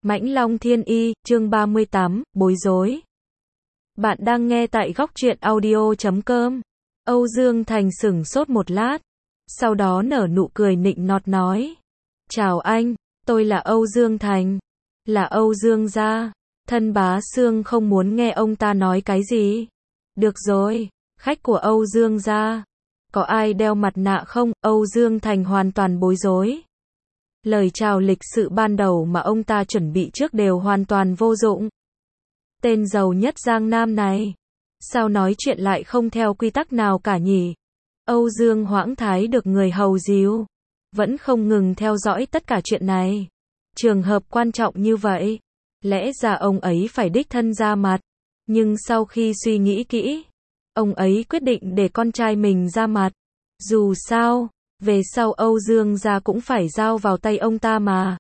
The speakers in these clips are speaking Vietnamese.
Mãnh Long Thiên Y, chương 38, bối rối. Bạn đang nghe tại góc truyện audio.com. Âu Dương Thành sửng sốt một lát, sau đó nở nụ cười nịnh nọt nói. Chào anh, tôi là Âu Dương Thành, là Âu Dương gia. Thân Bá Xương không muốn nghe ông ta nói cái gì. Được rồi, khách của Âu Dương gia. Có ai đeo mặt nạ không? Âu Dương Thành hoàn toàn bối rối. Lời chào lịch sự ban đầu mà ông ta chuẩn bị trước đều hoàn toàn vô dụng. Tên giàu nhất Giang Nam này, sao nói chuyện lại không theo quy tắc nào cả nhỉ? Âu Dương Hoãng Thái được người hầu díu, vẫn không ngừng theo dõi tất cả chuyện này. Trường hợp quan trọng như vậy, lẽ ra ông ấy phải đích thân ra mặt. Nhưng sau khi suy nghĩ kỹ, ông ấy quyết định để con trai mình ra mặt. Dù sao, về sau Âu Dương gia cũng phải giao vào tay ông ta mà.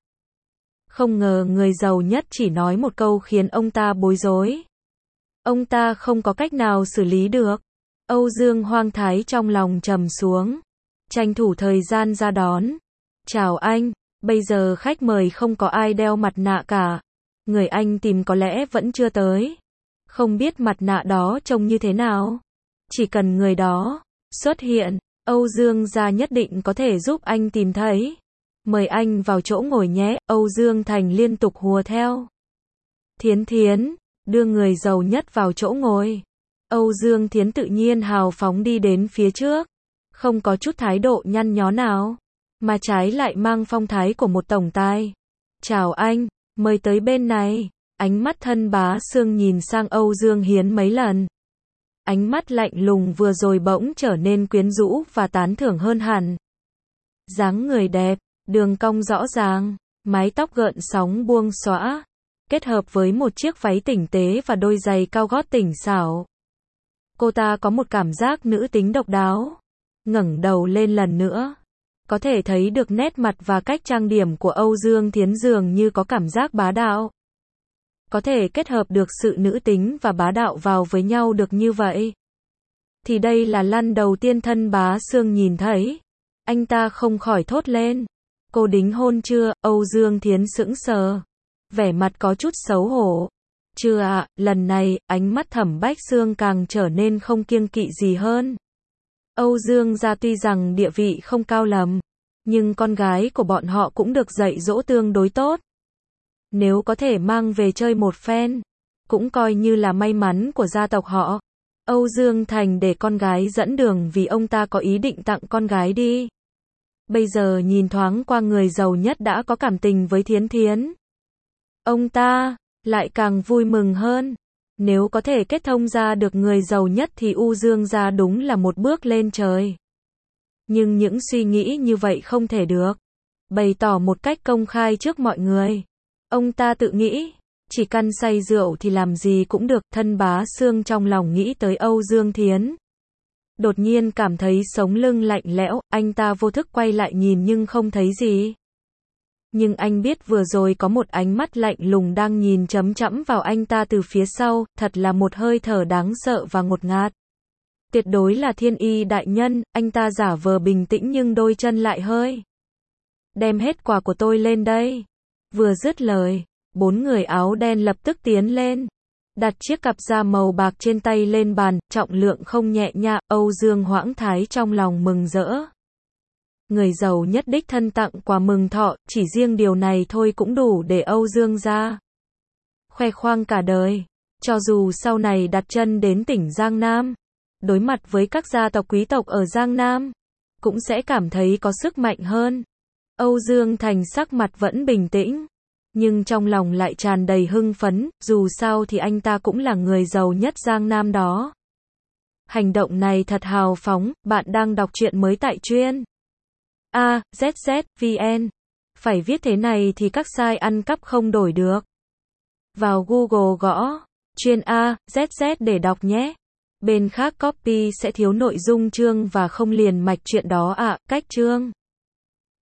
Không ngờ người giàu nhất chỉ nói một câu khiến ông ta bối rối. Ông ta không có cách nào xử lý được. Âu Dương Hoang Thái trong lòng trầm xuống, tranh thủ thời gian ra đón. Chào anh, bây giờ khách mời không có ai đeo mặt nạ cả. Người anh tìm có lẽ vẫn chưa tới. Không biết mặt nạ đó trông như thế nào. Chỉ cần người đó xuất hiện, Âu Dương gia nhất định có thể giúp anh tìm thấy. Mời anh vào chỗ ngồi nhé. Âu Dương Thành liên tục hùa theo. Thiến Thiến, đưa người giàu nhất vào chỗ ngồi. Âu Dương Thiến tự nhiên hào phóng đi đến phía trước, không có chút thái độ nhăn nhó nào, mà trái lại mang phong thái của một tổng tài. Chào anh, mời tới bên này. Ánh mắt Thân Bá Xương nhìn sang Âu Dương Hiến mấy lần. Ánh mắt lạnh lùng vừa rồi bỗng trở nên quyến rũ và tán thưởng hơn hẳn. Dáng người đẹp, đường cong rõ ràng, mái tóc gợn sóng buông xõa, kết hợp với một chiếc váy tinh tế và đôi giày cao gót tinh xảo. Cô ta có một cảm giác nữ tính độc đáo. Ngẩng đầu lên lần nữa, có thể thấy được nét mặt và cách trang điểm của Âu Dương Thiến dường như có cảm giác bá đạo. Có thể kết hợp được sự nữ tính và bá đạo vào với nhau được như vậy, thì đây là lần đầu tiên Thân Bá Xương nhìn thấy. Anh ta không khỏi thốt lên. Cô đính hôn chưa? Âu Dương Thiến sững sờ, vẻ mặt có chút xấu hổ. Chưa ạ. Lần này, ánh mắt Thẩm Bách Xương càng trở nên không kiêng kỵ gì hơn. Âu Dương gia tuy rằng địa vị không cao lắm, nhưng con gái của bọn họ cũng được dạy dỗ tương đối tốt. Nếu có thể mang về chơi một phen, cũng coi như là may mắn của gia tộc họ. Âu Dương Thành để con gái dẫn đường vì ông ta có ý định tặng con gái đi. Bây giờ nhìn thoáng qua người giàu nhất đã có cảm tình với Thiến Thiến, ông ta lại càng vui mừng hơn. Nếu có thể kết thông ra được người giàu nhất thì Âu Dương gia đúng là một bước lên trời. Nhưng những suy nghĩ như vậy không thể được bày tỏ một cách công khai trước mọi người. Ông ta tự nghĩ, chỉ cần say rượu thì làm gì cũng được. Thân Bá Xương trong lòng nghĩ tới Âu Dương Thiến, đột nhiên cảm thấy sống lưng lạnh lẽo. Anh ta vô thức quay lại nhìn nhưng không thấy gì. Nhưng anh biết vừa rồi có một ánh mắt lạnh lùng đang nhìn chấm chẫm vào anh ta từ phía sau, thật là một hơi thở đáng sợ và ngột ngạt. Tuyệt đối là Thiên Y đại nhân. Anh ta giả vờ bình tĩnh nhưng đôi chân lại hơi. Đem hết quà của tôi lên đây. Vừa dứt lời, 4 người áo đen lập tức tiến lên, đặt chiếc cặp da màu bạc trên tay lên bàn, trọng lượng không nhẹ nha. Âu Dương Hoãng Thái trong lòng mừng rỡ. Người giàu nhất đích thân tặng quà mừng thọ, chỉ riêng điều này thôi cũng đủ để Âu Dương gia khoe khoang cả đời. Cho dù sau này đặt chân đến tỉnh Giang Nam, đối mặt với các gia tộc quý tộc ở Giang Nam, cũng sẽ cảm thấy có sức mạnh hơn. Âu Dương Thành sắc mặt vẫn bình tĩnh, nhưng trong lòng lại tràn đầy hưng phấn, dù sao thì anh ta cũng là người giàu nhất Giang Nam đó. Hành động này thật hào phóng. Bạn đang đọc truyện mới tại truyện AZZ.vn. Phải viết thế này thì các site ăn cắp không đổi được. Vào Google gõ truyện AZZ để đọc nhé. Bên khác copy sẽ thiếu nội dung chương và không liền mạch truyện đó ạ. Cách chương